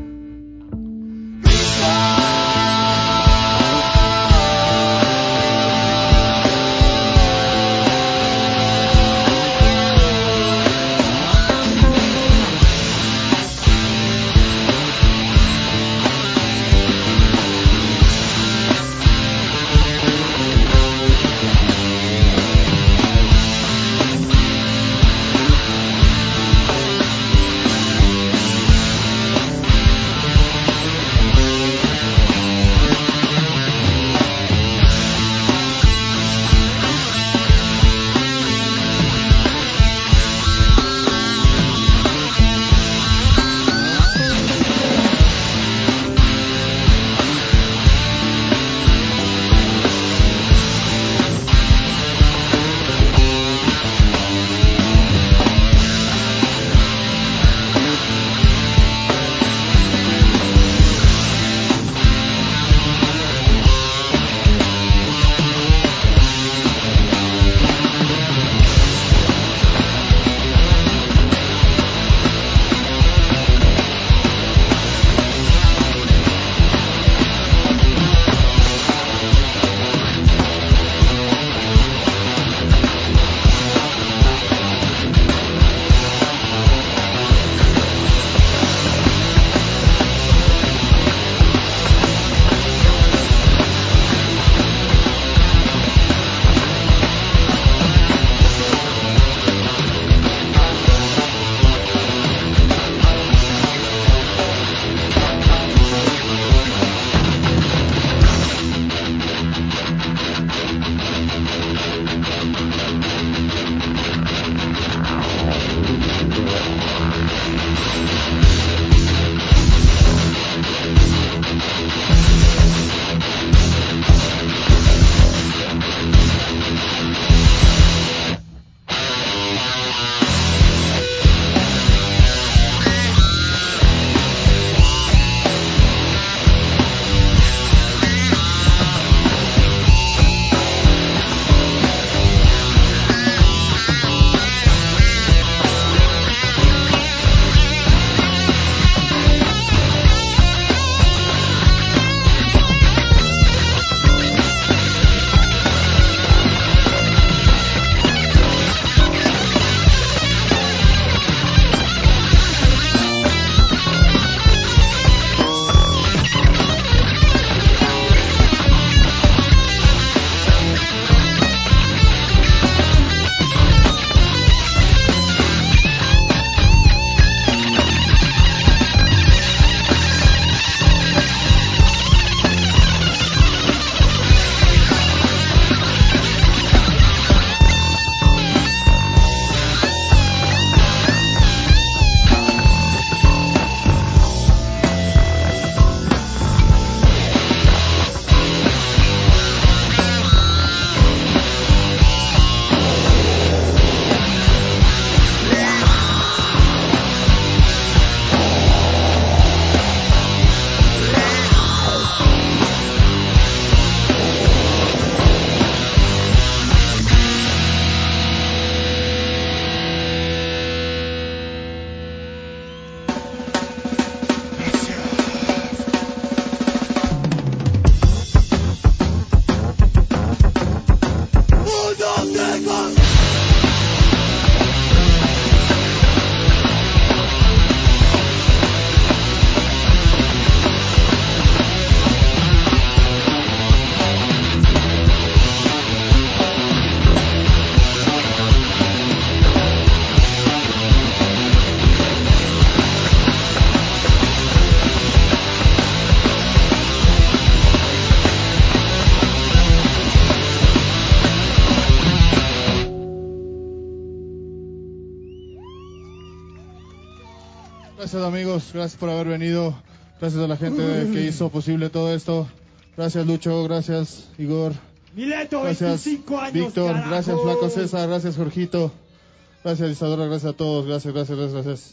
Gracias amigos, gracias por haber venido, gracias a la gente que hizo posible todo esto, gracias Lucho, gracias Igor, Mileto, gracias 25 años, Víctor, carajo. gracias Flaco César, gracias Jorgito, gracias Isadora, gracias a todos, gracias.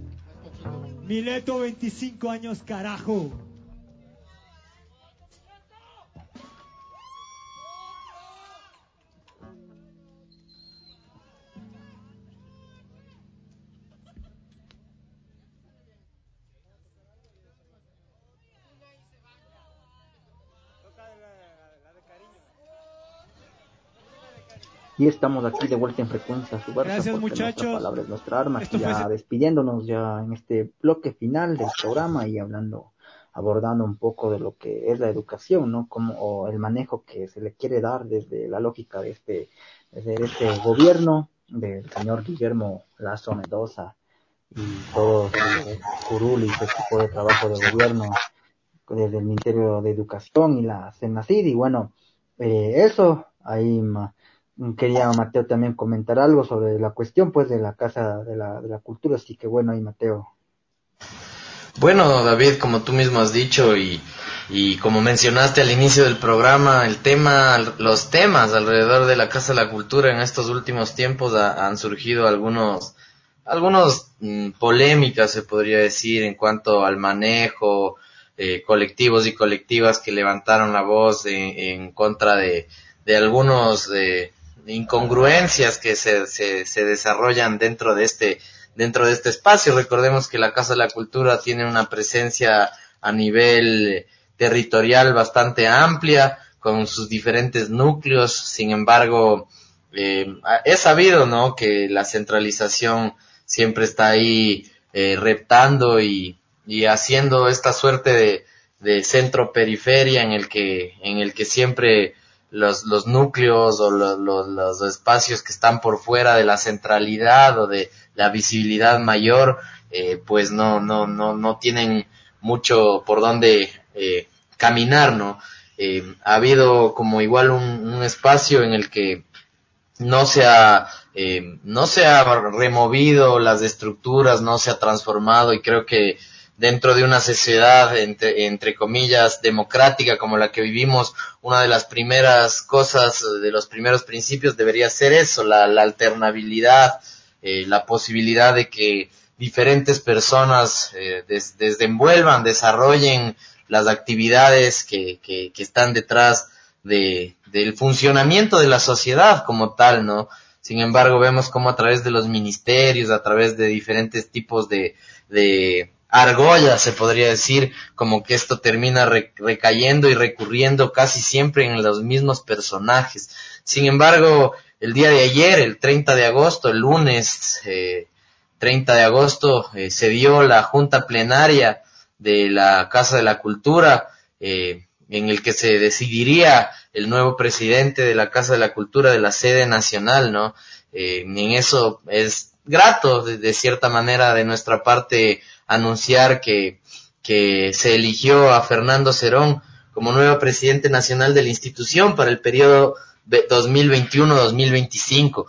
Mileto, 25 años, carajo. Y estamos aquí de vuelta en Frecuencia Subversa. Gracias, porque muchachos. Nuestra palabra es nuestra arma. Esto Ya fue... despidiéndonos ya en este bloque final del programa y abordando un poco de lo que es la educación, ¿no? O el manejo que se le quiere dar desde la lógica de este gobierno del señor Guillermo Lasso Mendoza y todo su curul y su equipo de trabajo de gobierno desde el Ministerio de Educación y la CENACID. Y bueno, eso, ahí quería Mateo también comentar algo sobre la cuestión pues de la Casa de la Cultura, así que bueno, ahí Mateo. Bueno, David, como tú mismo has dicho y como mencionaste al inicio del programa, los temas alrededor de la Casa de la Cultura en estos últimos tiempos han surgido algunos polémicas, se podría decir, en cuanto al manejo, colectivos y colectivas que levantaron la voz en contra de algunos incongruencias que se desarrollan dentro de este espacio. Recordemos que la Casa de la Cultura tiene una presencia a nivel territorial bastante amplia, con sus diferentes núcleos. Sin embargo, es sabido, ¿no?, que la centralización siempre está ahí reptando y haciendo esta suerte de centro-periferia en el que siempre los núcleos o los espacios que están por fuera de la centralidad o de la visibilidad mayor, pues no tienen mucho por dónde caminar, ¿no? Ha habido como igual un espacio en el que no se ha removido las estructuras, no se ha transformado, y creo que dentro de una sociedad entre comillas democrática como la que vivimos, una de las primeras cosas, de los primeros principios debería ser eso, la alternabilidad, la posibilidad de que diferentes personas desenvuelvan, desarrollen las actividades que están detrás del funcionamiento de la sociedad como tal, ¿no? Sin embargo, vemos cómo a través de los ministerios, a través de diferentes tipos de argollas, se podría decir, como que esto termina recayendo y recurriendo casi siempre en los mismos personajes. Sin embargo, el día de ayer, el 30 de agosto, el lunes 30 de agosto, se dio la junta plenaria de la Casa de la Cultura, en el que se decidiría el nuevo presidente de la Casa de la Cultura de la sede nacional, ¿no? En eso es grato, de cierta manera, de nuestra parte, anunciar que se eligió a Fernando Cerón como nuevo presidente nacional de la institución para el periodo 2021-2025.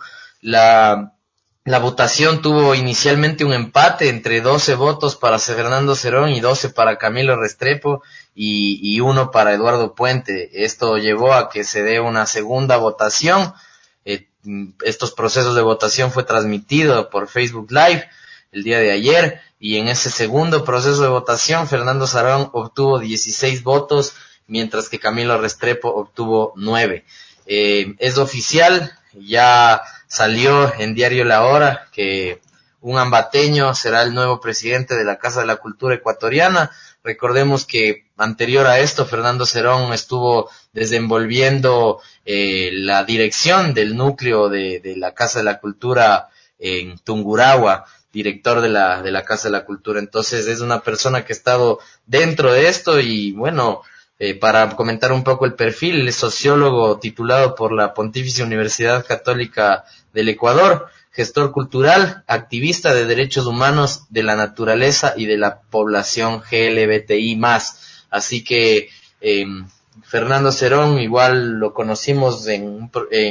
La votación tuvo inicialmente un empate entre 12 votos para Fernando Cerón y 12 para Camilo Restrepo y 1 para Eduardo Puente. Esto llevó a que se dé una segunda votación. Estos procesos de votación fue transmitido por Facebook Live el día de ayer, y en ese segundo proceso de votación Fernando Cerón obtuvo 16 votos, mientras que Camilo Restrepo obtuvo 9. Es oficial, ya salió en Diario La Hora que un ambateño será el nuevo presidente de la Casa de la Cultura ecuatoriana. Recordemos que anterior a esto Fernando Cerón estuvo desenvolviendo la dirección del núcleo de la Casa de la Cultura en Tungurahua, director de la Casa de la Cultura. Entonces es una persona que ha estado dentro de esto y bueno, para comentar un poco el perfil, es sociólogo titulado por la Pontificia Universidad Católica del Ecuador, gestor cultural, activista de derechos humanos, de la naturaleza y de la población GLBTI+. Así que Fernando Cerón igual lo conocimos en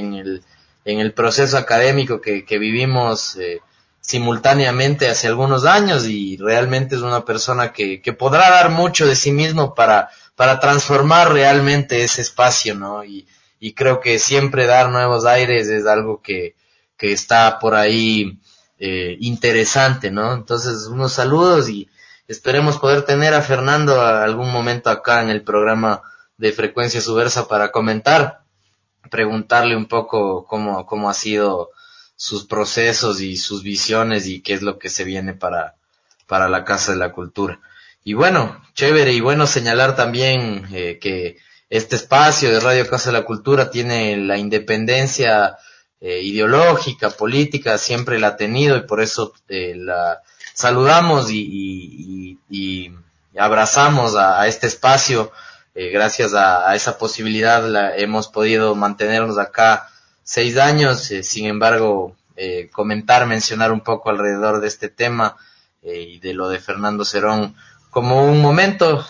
el proceso académico que vivimos simultáneamente hace algunos años, y realmente es una persona que podrá dar mucho de sí mismo para transformar realmente ese espacio, ¿no? Y creo que siempre dar nuevos aires es algo que está por ahí interesante, ¿no? Entonces, unos saludos y esperemos poder tener a Fernando algún momento acá en el programa de Frecuencia Subversa para preguntarle un poco cómo ha sido sus procesos y sus visiones y qué es lo que se viene para la Casa de la Cultura. Y bueno, chévere y bueno señalar también que este espacio de Radio Casa de la Cultura tiene la independencia ideológica, política, siempre la ha tenido, y por eso la saludamos y abrazamos a este espacio. Gracias a esa posibilidad hemos podido mantenernos acá 6 años, sin embargo, mencionar un poco alrededor de este tema y de lo de Fernando Cerón como un momento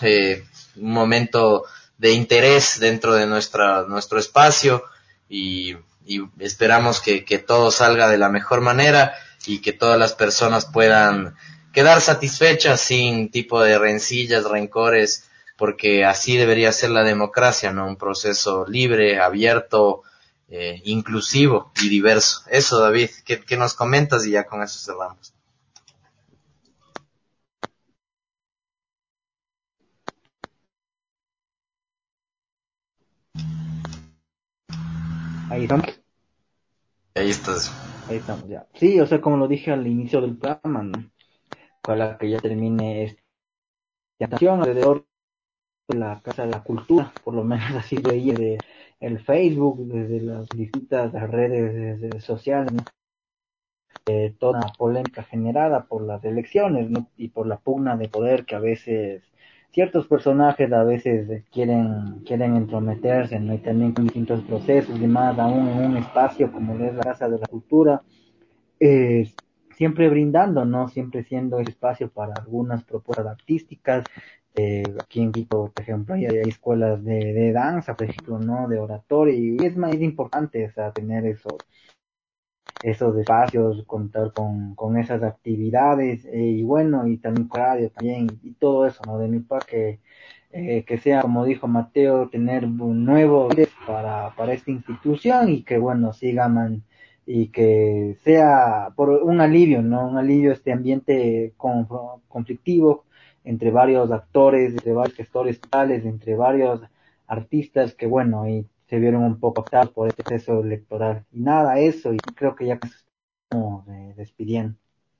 de interés dentro de nuestro espacio, y esperamos que todo salga de la mejor manera y que todas las personas puedan quedar satisfechas sin tipo de rencillas, rencores, porque así debería ser la democracia, ¿no? Un proceso libre, abierto, inclusivo y diverso. Eso, David, ¿qué nos comentas? Y ya con eso cerramos. Ahí estamos. Ahí estás. Ahí estamos ya. Sí, o sea, como lo dije al inicio del programa, ¿no? Para que ya termine esta presentación alrededor de la Casa de la Cultura, por lo menos así veía de el Facebook, desde las distintas redes sociales, ¿no? Toda una polémica generada por las elecciones, ¿no? Y por la pugna de poder que a veces ciertos personajes a veces quieren entrometerse, ¿no? Y también con distintos procesos y más aún en un espacio como es la Casa de la Cultura, siempre brindando, ¿no? Siempre siendo ese espacio para algunas propuestas artísticas. Aquí en Quito, por ejemplo, hay escuelas de danza, por ejemplo, ¿no? De oratoria, y es más importante, o sea, tener esos espacios, contar con esas actividades, y bueno, y también radio también, y todo eso, ¿no? De mi parte, que sea, como dijo Mateo, tener un nuevo para esta institución, y que bueno, sigan y que sea por un alivio, ¿no? Un alivio este ambiente conflictivo entre varios actores, entre varios gestores totales, entre varios artistas que bueno, y se vieron un poco afectados por este proceso electoral. Y nada, eso, y creo que ya estamos despidiendo.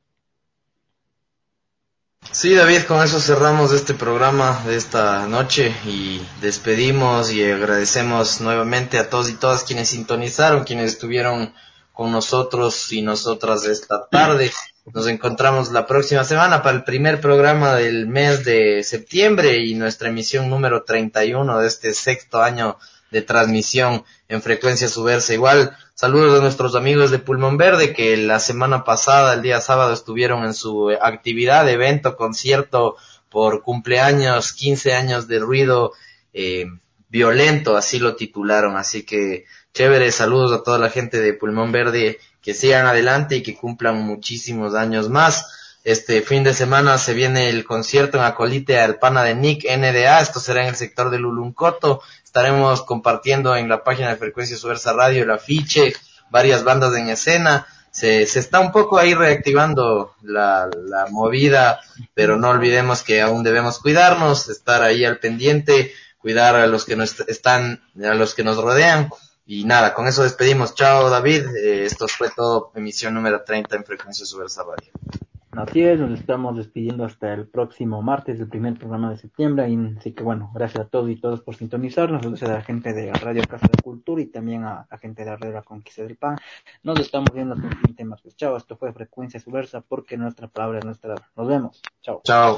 Sí, David, con eso cerramos este programa de esta noche y despedimos y agradecemos nuevamente a todos y todas quienes sintonizaron, quienes estuvieron con nosotros y nosotras esta tarde. Nos encontramos la próxima semana para el primer programa del mes de septiembre y nuestra emisión número 31 de este 6º año de transmisión en Frecuencia Subversa. Igual, saludos a nuestros amigos de Pulmón Verde que la semana pasada, el día sábado, estuvieron en su actividad, evento, concierto por cumpleaños, 15 años de ruido violento, así lo titularon. Así que chévere, saludos a toda la gente de Pulmón Verde, que sigan adelante y que cumplan muchísimos años más. Este fin de semana se viene el concierto en Acolite Alpana de Nick NDA, esto será en el sector de Luluncoto. Estaremos compartiendo en la página de Frecuencia Subversa Radio el afiche, varias bandas en escena. Se está un poco ahí reactivando la movida, pero no olvidemos que aún debemos cuidarnos, estar ahí al pendiente, cuidar a los que a los que nos rodean. Y nada, con eso despedimos. Chao, David. Esto fue todo, emisión número 30 en Frecuencia Subversa Radio. Así es, nos estamos despidiendo hasta el próximo martes, el primer programa de septiembre. Y así que bueno, gracias a todos y todas por sintonizarnos, gracias a la gente de Radio Casa de Cultura y también a la gente de Radio La Conquista del Pan. Nos estamos viendo en el siguiente martes. Chao, esto fue Frecuencia Subversa, porque nuestra palabra es nuestra. Nos vemos. Chao. Chao.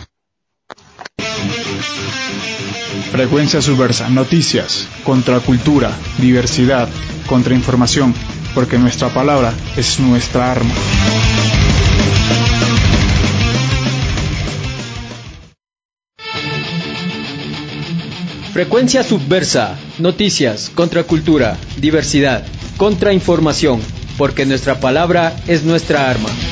Frecuencia Subversa, noticias, contracultura, diversidad, contrainformación, porque nuestra palabra es nuestra arma. Frecuencia Subversa, noticias, contracultura, diversidad, contrainformación, porque nuestra palabra es nuestra arma.